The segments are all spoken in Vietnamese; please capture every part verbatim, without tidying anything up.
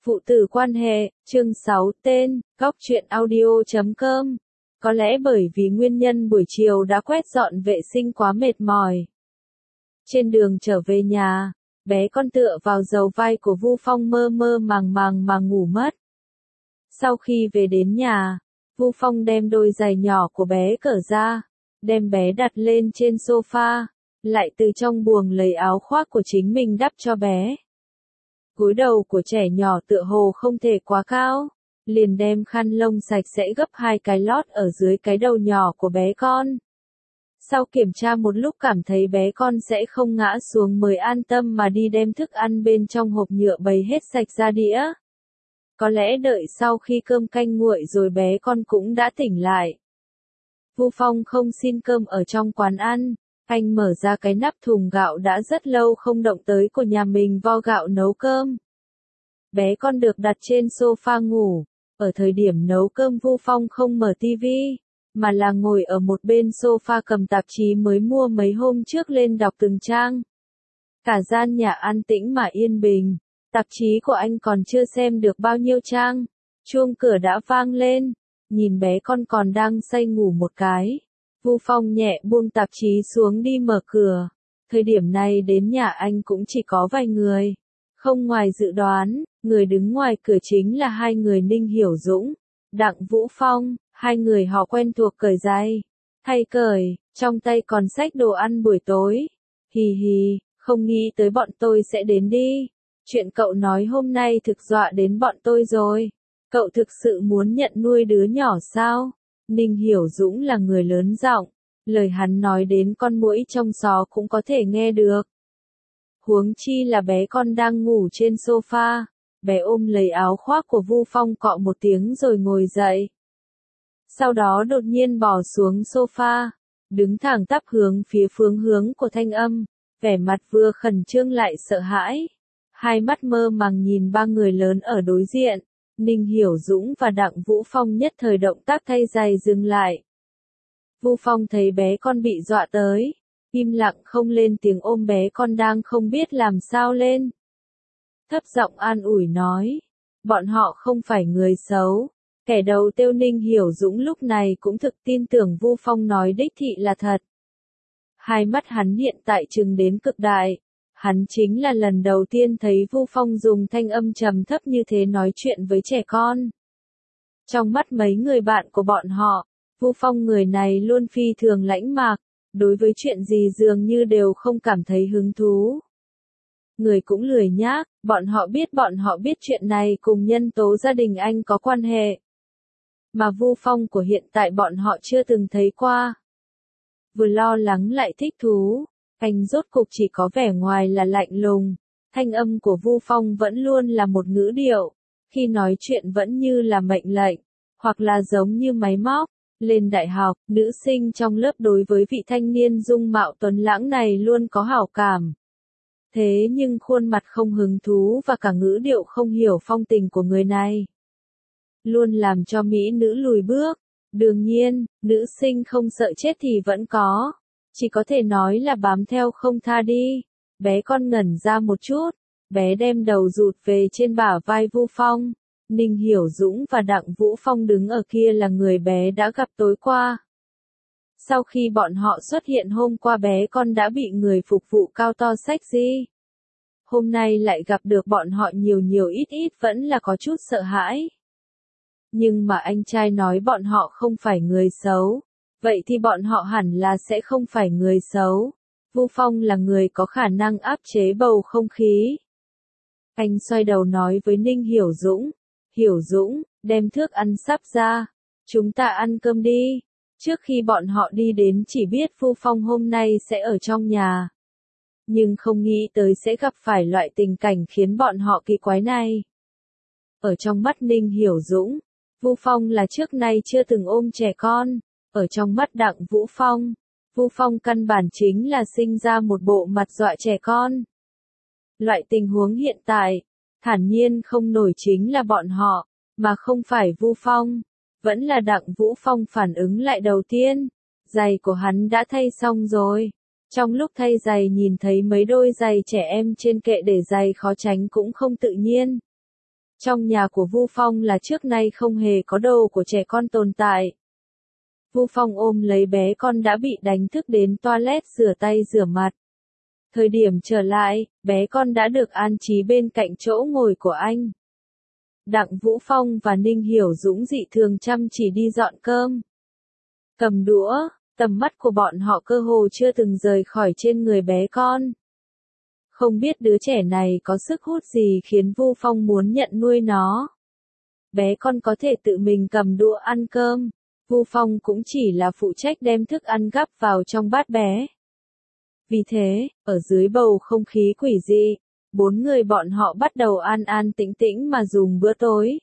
Phụ tử quan hệ, chương sáu tên, góc truyện audio chấm com. Có lẽ bởi vì nguyên nhân buổi chiều đã quét dọn vệ sinh quá mệt mỏi. Trên đường trở về nhà, bé con tựa vào đầu vai của Vu Phong mơ mơ màng màng mà ngủ mất. Sau khi về đến nhà, Vu Phong đem đôi giày nhỏ của bé cởi ra, đem bé đặt lên trên sofa, lại từ trong buồng lấy áo khoác của chính mình đắp cho bé. Gối đầu của trẻ nhỏ tựa hồ không thể quá cao, liền đem khăn lông sạch sẽ gấp hai cái lót ở dưới cái đầu nhỏ của bé con. Sau kiểm tra một lúc cảm thấy bé con sẽ không ngã xuống mới an tâm mà đi đem thức ăn bên trong hộp nhựa bày hết sạch ra đĩa. Có lẽ đợi sau khi cơm canh nguội rồi bé con cũng đã tỉnh lại. Vu Phong không xin cơm ở trong quán ăn, anh mở ra cái nắp thùng gạo đã rất lâu không động tới của nhà mình vo gạo nấu cơm. Bé con được đặt trên sofa ngủ, ở thời điểm nấu cơm Vu Phong không mở tivi, mà là ngồi ở một bên sofa cầm tạp chí mới mua mấy hôm trước lên đọc từng trang. Cả gian nhà an tĩnh mà yên bình, tạp chí của anh còn chưa xem được bao nhiêu trang, chuông cửa đã vang lên, nhìn bé con còn đang say ngủ một cái. Vu Phong nhẹ buông tạp chí xuống đi mở cửa. Thời điểm này đến nhà anh cũng chỉ có vài người. Không ngoài dự đoán, người đứng ngoài cửa chính là hai người Ninh Hiểu Dũng, Đặng Vũ Phong. Hai người họ quen thuộc cởi giày, thay cởi, trong tay còn xách đồ ăn buổi tối. Hì hì, không nghĩ tới bọn tôi sẽ đến đi. Chuyện cậu nói hôm nay thực dọa đến bọn tôi rồi. Cậu thực sự muốn nhận nuôi đứa nhỏ sao? Ninh Hiểu Dũng là người lớn giọng, lời hắn nói đến con muỗi trong xó cũng có thể nghe được. Huống chi là bé con đang ngủ trên sofa, bé ôm lấy áo khoác của Vu Phong cọ một tiếng rồi ngồi dậy. Sau đó đột nhiên bò xuống sofa, đứng thẳng tắp hướng phía phương hướng của thanh âm, vẻ mặt vừa khẩn trương lại sợ hãi. Hai mắt mơ màng nhìn ba người lớn ở đối diện. Ninh Hiểu Dũng và Đặng Vũ Phong nhất thời động tác thay giày dừng lại. Vu Phong thấy bé con bị dọa tới, im lặng không lên tiếng ôm bé con đang không biết làm sao lên. Thấp giọng an ủi nói, bọn họ không phải người xấu. Kẻ đầu tiêu Ninh Hiểu Dũng lúc này cũng thực tin tưởng Vu Phong nói đích thị là thật. Hai mắt hắn hiện tại trừng đến cực đại. Hắn chính là lần đầu tiên thấy Vu Phong dùng thanh âm trầm thấp như thế nói chuyện với trẻ con. Trong mắt mấy người bạn của bọn họ, Vu Phong người này luôn phi thường lãnh mạc, đối với chuyện gì dường như đều không cảm thấy hứng thú. Người cũng lười nhác, bọn họ biết bọn họ biết chuyện này cùng nhân tố gia đình anh có quan hệ. Mà Vu Phong của hiện tại bọn họ chưa từng thấy qua. Vừa lo lắng lại thích thú. Anh rốt cục chỉ có vẻ ngoài là lạnh lùng, thanh âm của Vu Phong vẫn luôn là một ngữ điệu, khi nói chuyện vẫn như là mệnh lệnh, hoặc là giống như máy móc. Lên đại học, nữ sinh trong lớp đối với vị thanh niên dung mạo tuấn lãng này luôn có hảo cảm. Thế nhưng khuôn mặt không hứng thú và cả ngữ điệu không hiểu phong tình của người này, luôn làm cho mỹ nữ lùi bước. Đương nhiên, nữ sinh không sợ chết thì vẫn có. Chỉ có thể nói là bám theo không tha đi. Bé con ngẩn ra một chút, bé đem đầu rụt về trên bả vai Vu Phong. Ninh Hiểu Dũng và Đặng Vũ Phong đứng ở kia là người bé đã gặp tối qua. Sau khi bọn họ xuất hiện hôm qua bé con đã bị người phục vụ cao to xách di. Hôm nay lại gặp được bọn họ nhiều nhiều ít ít vẫn là có chút sợ hãi. Nhưng mà anh trai nói bọn họ không phải người xấu. Vậy thì bọn họ hẳn là sẽ không phải người xấu. Vu Phong là người có khả năng áp chế bầu không khí. Anh xoay đầu nói với Ninh Hiểu Dũng. Hiểu Dũng, đem thức ăn sắp ra. Chúng ta ăn cơm đi. Trước khi bọn họ đi đến chỉ biết Vu Phong hôm nay sẽ ở trong nhà. Nhưng không nghĩ tới sẽ gặp phải loại tình cảnh khiến bọn họ kỳ quái này. Ở trong mắt Ninh Hiểu Dũng, Vu Phong là trước nay chưa từng ôm trẻ con. Ở trong mắt Đặng Vũ Phong, Vu Phong căn bản chính là sinh ra một bộ mặt dọa trẻ con. Loại tình huống hiện tại, thản nhiên không nổi chính là bọn họ, mà không phải Vu Phong. Vẫn là Đặng Vũ Phong phản ứng lại đầu tiên. Giày của hắn đã thay xong rồi. Trong lúc thay giày nhìn thấy mấy đôi giày trẻ em trên kệ để giày khó tránh cũng không tự nhiên. Trong nhà của Vu Phong là trước nay không hề có đồ của trẻ con tồn tại. Vu Phong ôm lấy bé con đã bị đánh thức đến toilet rửa tay rửa mặt. Thời điểm trở lại, bé con đã được an trí bên cạnh chỗ ngồi của anh. Đặng Vũ Phong và Ninh Hiểu Dũng dị thường chăm chỉ đi dọn cơm. Cầm đũa, tầm mắt của bọn họ cơ hồ chưa từng rời khỏi trên người bé con. Không biết đứa trẻ này có sức hút gì khiến Vu Phong muốn nhận nuôi nó. Bé con có thể tự mình cầm đũa ăn cơm, Vu Phong cũng chỉ là phụ trách đem thức ăn gắp vào trong bát bé. Vì thế, ở dưới bầu không khí quỷ dị, bốn người bọn họ bắt đầu an an tĩnh tĩnh mà dùng bữa tối.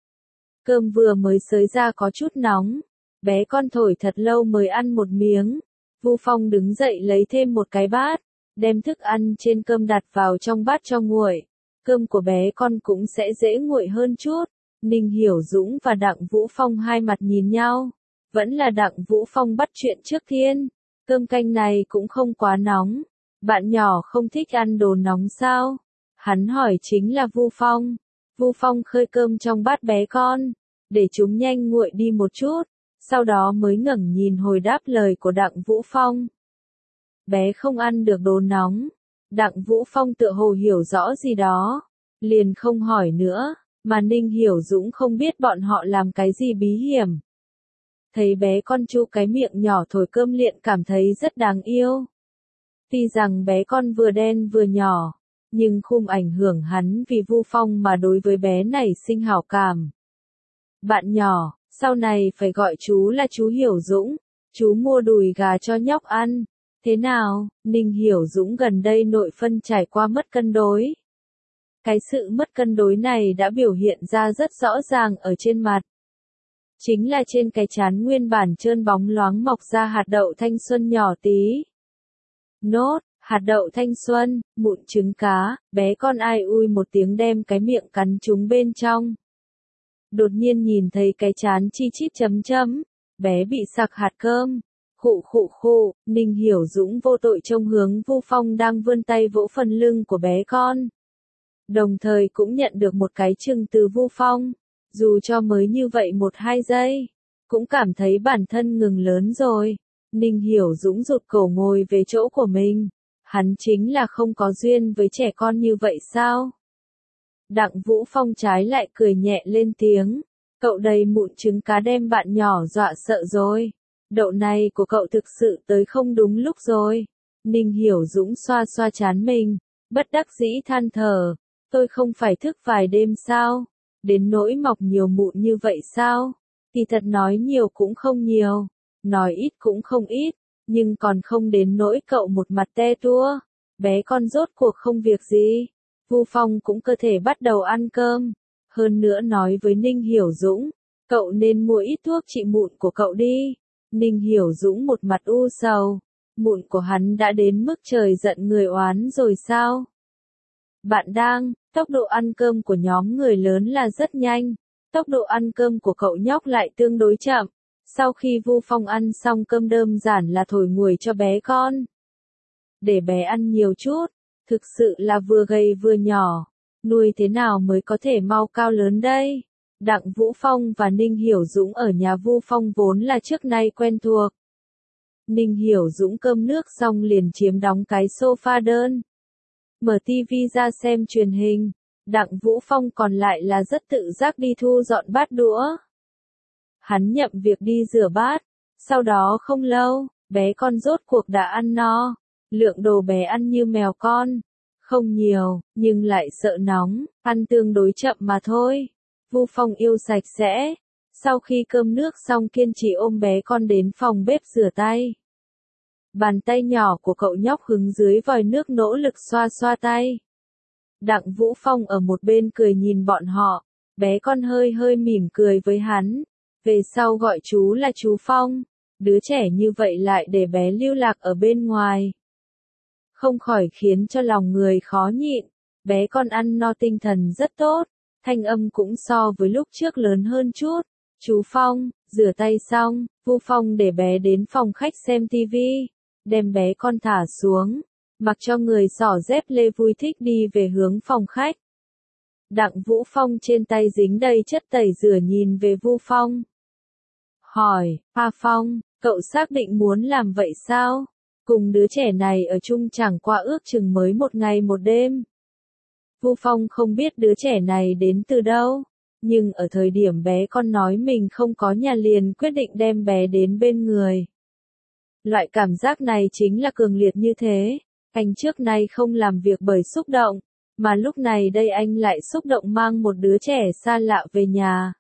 Cơm vừa mới xới ra có chút nóng, bé con thổi thật lâu mới ăn một miếng. Vu Phong đứng dậy lấy thêm một cái bát, đem thức ăn trên cơm đặt vào trong bát cho nguội. Cơm của bé con cũng sẽ dễ nguội hơn chút. Ninh Hiểu Dũng và Đặng Vũ Phong hai mặt nhìn nhau. Vẫn là Đặng Vũ Phong bắt chuyện trước tiên. Cơm canh này cũng không quá nóng. Bạn nhỏ không thích ăn đồ nóng sao? Hắn hỏi chính là Vu Phong. Vu Phong khơi cơm trong bát bé con, để chúng nhanh nguội đi một chút, sau đó mới ngẩng nhìn hồi đáp lời của Đặng Vũ Phong. Bé không ăn được đồ nóng. Đặng Vũ Phong tựa hồ hiểu rõ gì đó, liền không hỏi nữa, mà Ninh Hiểu Dũng không biết bọn họ làm cái gì bí hiểm. Thấy bé con chu cái miệng nhỏ thổi cơm liền cảm thấy rất đáng yêu. Tuy rằng bé con vừa đen vừa nhỏ, nhưng không ảnh hưởng hắn vì Vu Phong mà đối với bé này sinh hảo cảm. Bạn nhỏ, sau này phải gọi chú là chú Hiểu Dũng, chú mua đùi gà cho nhóc ăn. Thế nào, Ninh Hiểu Dũng gần đây nội phân trải qua mất cân đối. Cái sự mất cân đối này đã biểu hiện ra rất rõ ràng ở trên mặt. Chính là trên cái trán nguyên bản trơn bóng loáng mọc ra hạt đậu thanh xuân nhỏ tí. Nốt, hạt đậu thanh xuân, mụn trứng cá, bé con ai ui một tiếng đem cái miệng cắn chúng bên trong. Đột nhiên nhìn thấy cái trán chi chít chấm chấm, bé bị sặc hạt cơm. Khụ khụ khụ, Ninh Hiểu Dũng vô tội trông hướng Vu Phong đang vươn tay vỗ phần lưng của bé con. Đồng thời cũng nhận được một cái chừng từ Vu Phong, dù cho mới như vậy một hai giây, cũng cảm thấy bản thân ngừng lớn rồi. Ninh Hiểu Dũng rụt cổ ngồi về chỗ của mình, hắn chính là không có duyên với trẻ con như vậy sao? Đặng Vũ Phong trái lại cười nhẹ lên tiếng, cậu đầy mụn trứng cá đem bạn nhỏ dọa sợ rồi. Đậu này của cậu thực sự tới không đúng lúc rồi. Ninh Hiểu Dũng xoa xoa trán mình, bất đắc dĩ than thở, tôi không phải thức vài đêm sao? Đến nỗi mọc nhiều mụn như vậy sao? Thì thật nói nhiều cũng không nhiều, nói ít cũng không ít, nhưng còn không đến nỗi cậu một mặt te tua. Bé con rốt cuộc không việc gì. Vu Phong cũng cơ thể bắt đầu ăn cơm. Hơn nữa nói với Ninh Hiểu Dũng, cậu nên mua ít thuốc trị mụn của cậu đi. Ninh Hiểu Dũng một mặt u sầu, mụn của hắn đã đến mức trời giận người oán rồi sao? Bạn đang, tốc độ ăn cơm của nhóm người lớn là rất nhanh, tốc độ ăn cơm của cậu nhóc lại tương đối chậm. Sau khi Vu Phong ăn xong cơm đơn giản là thổi nguội cho bé con. Để bé ăn nhiều chút, thực sự là vừa gầy vừa nhỏ, nuôi thế nào mới có thể mau cao lớn đây? Đặng Vũ Phong và Ninh Hiểu Dũng ở nhà Vu Phong vốn là trước nay quen thuộc. Ninh Hiểu Dũng cơm nước xong liền chiếm đóng cái sofa đơn. Mở tivi ra xem truyền hình. Đặng Vũ Phong còn lại là rất tự giác đi thu dọn bát đũa. Hắn nhậm việc đi rửa bát. Sau đó không lâu, bé con rốt cuộc đã ăn no. Lượng đồ bé ăn như mèo con. Không nhiều, nhưng lại sợ nóng, ăn tương đối chậm mà thôi. Vu Phong yêu sạch sẽ. Sau khi cơm nước xong kiên trì ôm bé con đến phòng bếp rửa tay. Bàn tay nhỏ của cậu nhóc hứng dưới vòi nước nỗ lực xoa xoa tay. Đặng Vũ Phong ở một bên cười nhìn bọn họ. Bé con hơi hơi mỉm cười với hắn. Về sau gọi chú là chú Phong. Đứa trẻ như vậy lại để bé lưu lạc ở bên ngoài. Không khỏi khiến cho lòng người khó nhịn. Bé con ăn no tinh thần rất tốt. Thanh âm cũng so với lúc trước lớn hơn chút. Chú Phong, rửa tay xong, Vu Phong để bé đến phòng khách xem tivi, đem bé con thả xuống, mặc cho người xỏ dép lê vui thích đi về hướng phòng khách. Đặng Vũ Phong trên tay dính đầy chất tẩy rửa nhìn về Vu Phong. Hỏi, A Phong, cậu xác định muốn làm vậy sao? Cùng đứa trẻ này ở chung chẳng qua ước chừng mới một ngày một đêm. Vu Phong không biết đứa trẻ này đến từ đâu, nhưng ở thời điểm bé con nói mình không có nhà liền quyết định đem bé đến bên người. Loại cảm giác này chính là cường liệt như thế, anh trước nay không làm việc bởi xúc động, mà lúc này đây anh lại xúc động mang một đứa trẻ xa lạ về nhà.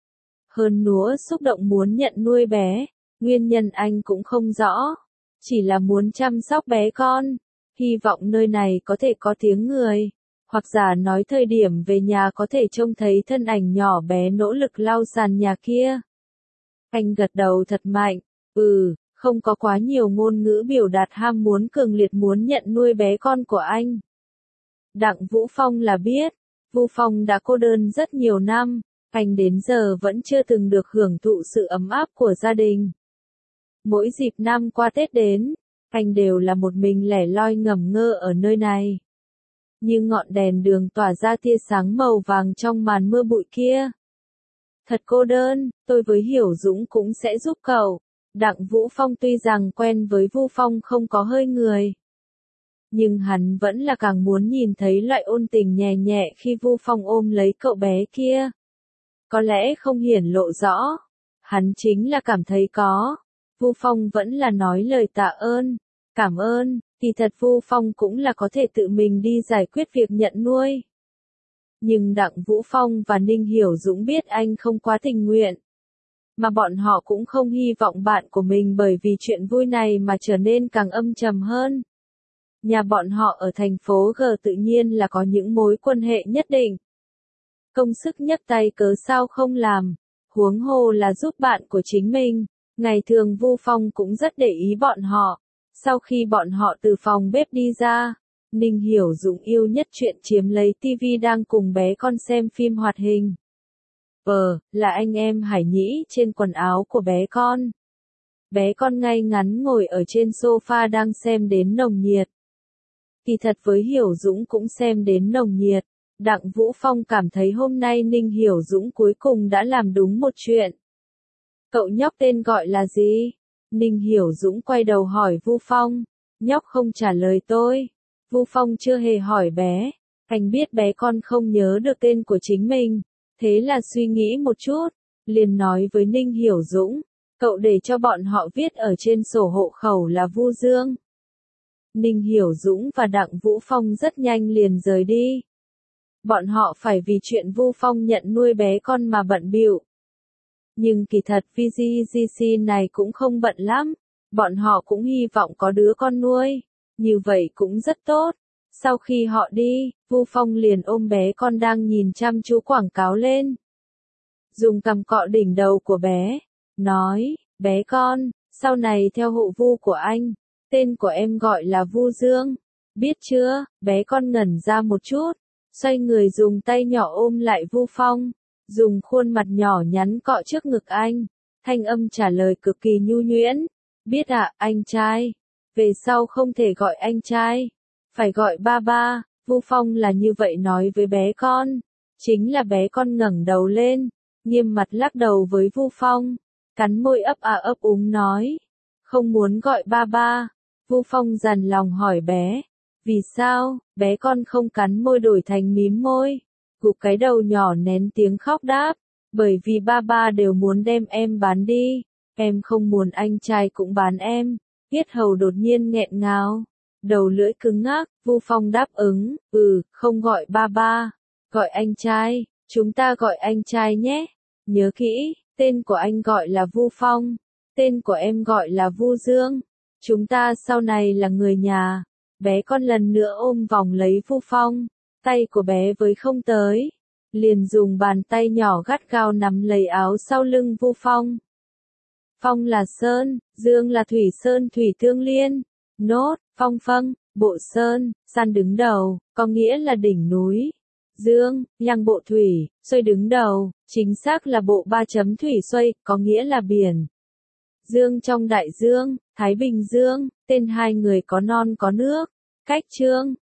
Hơn nữa xúc động muốn nhận nuôi bé, nguyên nhân anh cũng không rõ, chỉ là muốn chăm sóc bé con, hy vọng nơi này có thể có tiếng người, hoặc giả nói thời điểm về nhà có thể trông thấy thân ảnh nhỏ bé nỗ lực lau sàn nhà kia. Anh gật đầu thật mạnh, ừ, không có quá nhiều ngôn ngữ biểu đạt ham muốn cường liệt muốn nhận nuôi bé con của anh. Đặng Vũ Phong là biết, Vu Phong đã cô đơn rất nhiều năm, anh đến giờ vẫn chưa từng được hưởng thụ sự ấm áp của gia đình. Mỗi dịp năm qua Tết đến, anh đều là một mình lẻ loi ngẩn ngơ ở nơi này. Như ngọn đèn đường tỏa ra tia sáng màu vàng trong màn mưa bụi kia. Thật cô đơn, tôi với Hiểu Dũng cũng sẽ giúp cậu. Đặng Vũ Phong tuy rằng quen với Vu Phong không có hơi người, nhưng hắn vẫn là càng muốn nhìn thấy loại ôn tình nhẹ nhẹ khi Vu Phong ôm lấy cậu bé kia. Có lẽ không hiển lộ rõ, hắn chính là cảm thấy có. Vu Phong vẫn là nói lời tạ ơn, cảm ơn, thì thật Vu Phong cũng là có thể tự mình đi giải quyết việc nhận nuôi. Nhưng Đặng Vũ Phong và Ninh Hiểu Dũng biết anh không quá tình nguyện, mà bọn họ cũng không hy vọng bạn của mình bởi vì chuyện vui này mà trở nên càng âm trầm hơn. Nhà bọn họ ở thành phố G tự nhiên là có những mối quan hệ nhất định. Công sức nhấc tay cớ sao không làm, huống hồ là giúp bạn của chính mình. Ngày thường Vu Phong cũng rất để ý bọn họ. Sau khi bọn họ từ phòng bếp đi ra, Ninh Hiểu Dũng yêu nhất chuyện chiếm lấy tivi đang cùng bé con xem phim hoạt hình. Ờ, là anh em Hải Nhĩ trên quần áo của bé con. Bé con ngay ngắn ngồi ở trên sofa đang xem đến nồng nhiệt. Kỳ thật với Hiểu Dũng cũng xem đến nồng nhiệt. Đặng Vũ Phong cảm thấy hôm nay Ninh Hiểu Dũng cuối cùng đã làm đúng một chuyện. Cậu nhóc tên gọi là gì? Ninh Hiểu Dũng quay đầu hỏi Vu Phong. Nhóc không trả lời tôi. Vu Phong chưa hề hỏi bé. Anh biết bé con không nhớ được tên của chính mình. Thế là suy nghĩ một chút. Liền nói với Ninh Hiểu Dũng. Cậu để cho bọn họ viết ở trên sổ hộ khẩu là Vu Dương. Ninh Hiểu Dũng và Đặng Vũ Phong rất nhanh liền rời đi. Bọn họ phải vì chuyện Vu Phong nhận nuôi bé con mà bận bịu. Nhưng kỳ thật vê giê xê này cũng không bận lắm. Bọn họ cũng hy vọng có đứa con nuôi. Như vậy cũng rất tốt. Sau khi họ đi, Vu Phong liền ôm bé con đang nhìn chăm chú quảng cáo lên. Dùng cằm cọ đỉnh đầu của bé. Nói, bé con, sau này theo hộ Vu của anh. Tên của em gọi là Vu Dương. Biết chưa? Bé con ngẩn ra một chút. Xoay người dùng tay nhỏ ôm lại Vu Phong. Dùng khuôn mặt nhỏ nhắn cọ trước ngực anh. Thanh âm trả lời cực kỳ nhu nhuyễn. Biết ạ, à, anh trai. Về sau không thể gọi anh trai. Phải gọi ba ba. Vu Phong là như vậy nói với bé con. Chính là bé con ngẩng đầu lên. Nghiêm mặt lắc đầu với Vu Phong. Cắn môi ấp à ấp úng nói. Không muốn gọi ba ba. Vu Phong dằn lòng hỏi bé. Vì sao, bé con không cắn môi đổi thành mím môi. Gục cái đầu nhỏ nén tiếng khóc đáp. Bởi vì ba ba đều muốn đem em bán đi. Em không muốn anh trai cũng bán em. Yết hầu đột nhiên nghẹn ngào. Đầu lưỡi cứng ngắc, Vu Phong đáp ứng. Ừ, không gọi ba ba. Gọi anh trai. Chúng ta gọi anh trai nhé. Nhớ kỹ, tên của anh gọi là Vu Phong. Tên của em gọi là Vu Dương. Chúng ta sau này là người nhà. Bé con lần nữa ôm vòng lấy Vu Phong. Tay của bé với không tới. Liền dùng bàn tay nhỏ gắt gao nắm lấy áo sau lưng Vu Phong. Phong là Sơn, Dương là Thủy Sơn Thủy Tương Liên. Nốt, Phong Phâng, Bộ Sơn, San đứng đầu, có nghĩa là đỉnh núi. Dương, Nhang Bộ Thủy, Xuôi đứng đầu, chính xác là bộ ba chấm Thủy Xuôi, có nghĩa là biển. Dương trong đại dương, Thái Bình Dương, tên hai người có non có nước. Cách chương,